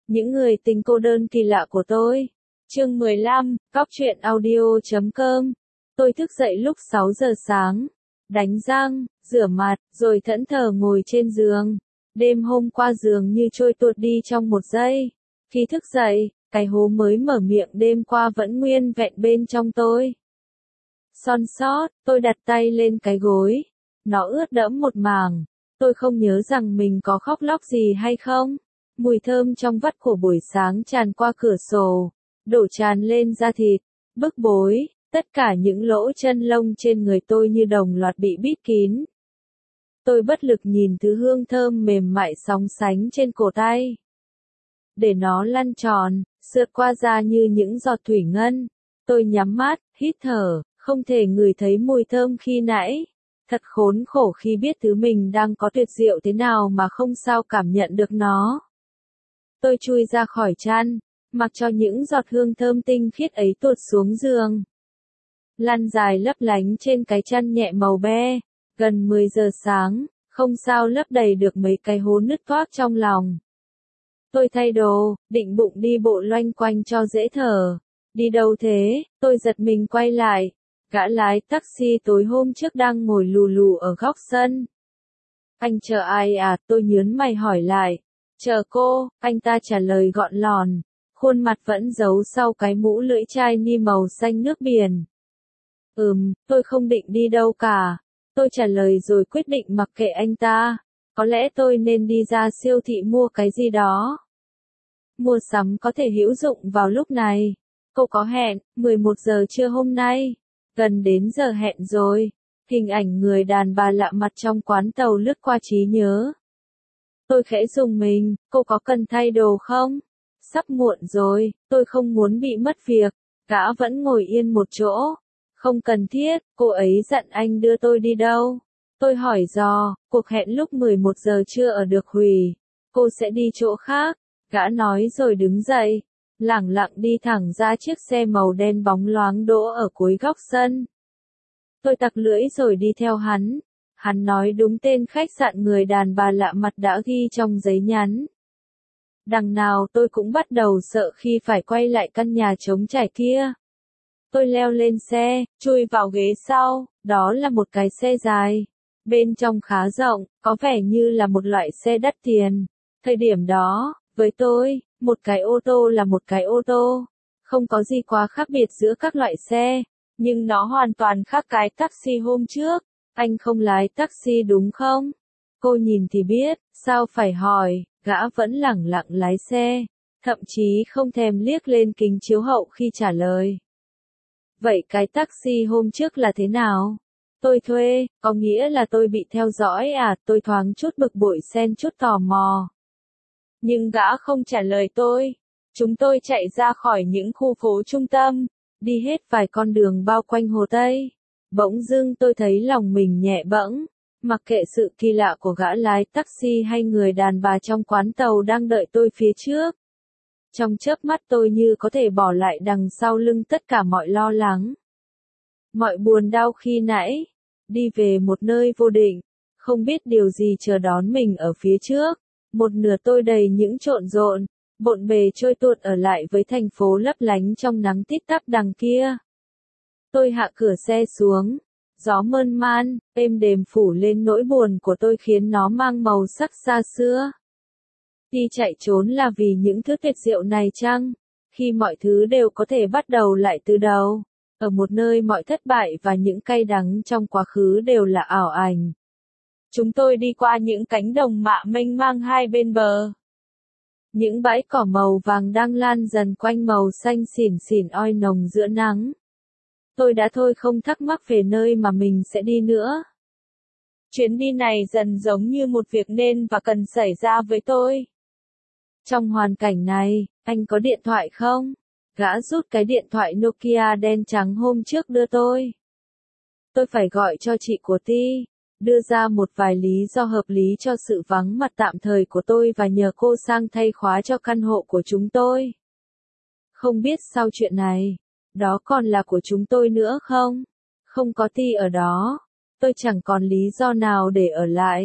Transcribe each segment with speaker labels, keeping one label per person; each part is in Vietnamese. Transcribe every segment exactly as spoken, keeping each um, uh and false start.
Speaker 1: Những người tình cô đơn kỳ lạ của tôi. Chương mười lăm, Cóc truyện audio chấm com. Tôi thức dậy lúc sáu giờ sáng, đánh răng, rửa mặt, rồi thẫn thờ ngồi trên giường. Đêm hôm qua dường như trôi tuột đi trong một giây. Khi thức dậy, cái hố mới mở miệng đêm qua vẫn nguyên vẹn bên trong tôi. Son sót, tôi đặt tay lên cái gối. Nó ướt đẫm một mảng. Tôi không nhớ rằng mình có khóc lóc gì hay không. Mùi thơm trong vắt của buổi sáng tràn qua cửa sổ, đổ tràn lên da thịt, bức bối, tất cả những lỗ chân lông trên người tôi như đồng loạt bị bít kín. Tôi bất lực nhìn thứ hương thơm mềm mại sóng sánh trên cổ tay. Để nó lăn tròn, sượt qua da như những giọt thủy ngân. Tôi nhắm mắt, hít thở, không thể ngửi thấy mùi thơm khi nãy. Thật khốn khổ khi biết thứ mình đang có tuyệt diệu thế nào mà không sao cảm nhận được nó. Tôi chui ra khỏi chăn, mặc cho những giọt hương thơm tinh khiết ấy tuột xuống giường. Lăn dài lấp lánh trên cái chăn nhẹ màu be, gần mười giờ sáng, không sao lấp đầy được mấy cái hố nứt toác trong lòng. Tôi thay đồ, định bụng đi bộ loanh quanh cho dễ thở. Đi đâu thế? Tôi giật mình quay lại. Gã lái taxi tối hôm trước đang ngồi lù lù ở góc sân. Anh chờ ai à? Tôi nhớn mày hỏi lại. Chờ cô, anh ta trả lời gọn lòn, khuôn mặt vẫn giấu sau cái mũ lưỡi chai ni màu xanh nước biển. Ừm, tôi không định đi đâu cả. Tôi trả lời rồi quyết định mặc kệ anh ta. Có lẽ tôi nên đi ra siêu thị mua cái gì đó. Mua sắm có thể hữu dụng vào lúc này. Cô có hẹn, mười một giờ trưa hôm nay. Gần đến giờ hẹn rồi. Hình ảnh người đàn bà lạ mặt trong quán tàu lướt qua trí nhớ. Tôi khẽ rùng mình, cô có cần thay đồ không? Sắp muộn rồi, tôi không muốn bị mất việc. Gã vẫn ngồi yên một chỗ. Không cần thiết, cô ấy dặn anh đưa tôi đi đâu? Tôi hỏi dò, cuộc hẹn lúc mười một giờ chưa ở được hủy. Cô sẽ đi chỗ khác. Gã nói rồi đứng dậy, lẳng lặng đi thẳng ra chiếc xe màu đen bóng loáng đỗ ở cuối góc sân. Tôi tặc lưỡi rồi đi theo hắn. Hắn nói đúng tên khách sạn người đàn bà lạ mặt đã ghi trong giấy nhắn. Đằng nào tôi cũng bắt đầu sợ khi phải quay lại căn nhà trống trải kia. Tôi leo lên xe, chui vào ghế sau, đó là một cái xe dài. Bên trong khá rộng, có vẻ như là một loại xe đắt tiền. Thời điểm đó, với tôi, một cái ô tô là một cái ô tô. Không có gì quá khác biệt giữa các loại xe, nhưng nó hoàn toàn khác cái taxi hôm trước. Anh không lái taxi đúng không? Cô nhìn thì biết, sao phải hỏi, gã vẫn lẳng lặng lái xe, thậm chí không thèm liếc lên kính chiếu hậu khi trả lời. Vậy cái taxi hôm trước là thế nào? Tôi thuê, có nghĩa là tôi bị theo dõi à? Tôi thoáng chút bực bội xen chút tò mò. Nhưng gã không trả lời tôi. Chúng tôi chạy ra khỏi những khu phố trung tâm, đi hết vài con đường bao quanh Hồ Tây. Bỗng dưng tôi thấy lòng mình nhẹ bẫng, mặc kệ sự kỳ lạ của gã lái taxi hay người đàn bà trong quán tàu đang đợi tôi phía trước. Trong chớp mắt tôi như có thể bỏ lại đằng sau lưng tất cả mọi lo lắng, mọi buồn đau khi nãy, đi về một nơi vô định, không biết điều gì chờ đón mình ở phía trước. Một nửa tôi đầy những trộn rộn, bộn bề trôi tuột ở lại với thành phố lấp lánh trong nắng tít tắp đằng kia. Tôi hạ cửa xe xuống, gió mơn man, êm đềm phủ lên nỗi buồn của tôi khiến nó mang màu sắc xa xưa. Đi chạy trốn là vì những thứ tuyệt diệu này chăng? Khi mọi thứ đều có thể bắt đầu lại từ đầu, ở một nơi mọi thất bại và những cay đắng trong quá khứ đều là ảo ảnh. Chúng tôi đi qua những cánh đồng mạ mênh mang hai bên bờ. Những bãi cỏ màu vàng đang lan dần quanh màu xanh xỉn xỉn oi nồng giữa nắng. Tôi đã thôi không thắc mắc về nơi mà mình sẽ đi nữa. Chuyến đi này dần giống như một việc nên và cần xảy ra với tôi. Trong hoàn cảnh này, anh có điện thoại không? Gã rút cái điện thoại Nokia đen trắng hôm trước đưa tôi. Tôi phải gọi cho chị của Ti, đưa ra một vài lý do hợp lý cho sự vắng mặt tạm thời của tôi và nhờ cô sang thay khóa cho căn hộ của chúng tôi. Không biết sau chuyện này, đó còn là của chúng tôi nữa không? Không có Ti ở đó, tôi chẳng còn lý do nào để ở lại.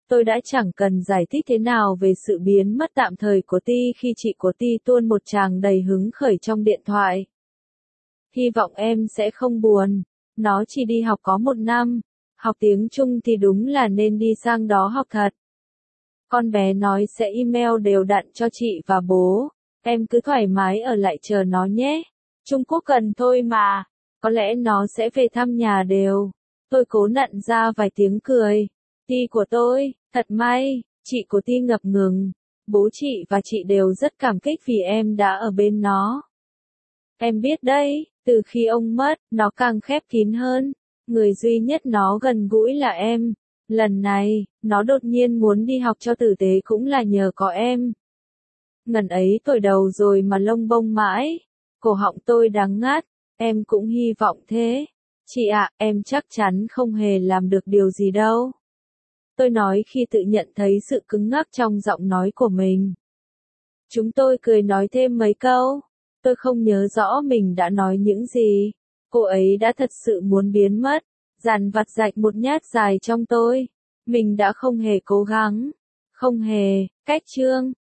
Speaker 1: Tôi đã chẳng cần giải thích thế nào về sự biến mất tạm thời của Ti khi chị của Ti tuôn một tràng đầy hứng khởi trong điện thoại. Hy vọng em sẽ không buồn. Nó chỉ đi học có một năm. Học tiếng Trung thì đúng là nên đi sang đó học thật. Con bé nói sẽ email đều đặn cho chị và bố. Em cứ thoải mái ở lại chờ nó nhé. Trung Quốc gần thôi mà. Có lẽ nó sẽ về thăm nhà đều. Tôi cố nặn ra vài tiếng cười. Ti của tôi, thật may. Chị của Ti ngập ngừng. Bố chị và chị đều rất cảm kích vì em đã ở bên nó. Em biết đấy, từ khi ông mất, nó càng khép kín hơn. Người duy nhất nó gần gũi là em. Lần này, nó đột nhiên muốn đi học cho tử tế cũng là nhờ có em. Ngần ấy tuổi đầu rồi mà lông bông mãi. Cổ họng tôi đắng ngắt. Em cũng hy vọng thế. Chị ạ, em chắc chắn không hề làm được điều gì đâu. Tôi nói khi tự nhận thấy sự cứng ngắc trong giọng nói của mình. Chúng tôi cười nói thêm mấy câu. Tôi không nhớ rõ mình đã nói những gì. Cô ấy đã thật sự muốn biến mất. Dàn vặt rạch một nhát dài trong tôi. Mình đã không hề cố gắng. Không hề. Cách chương.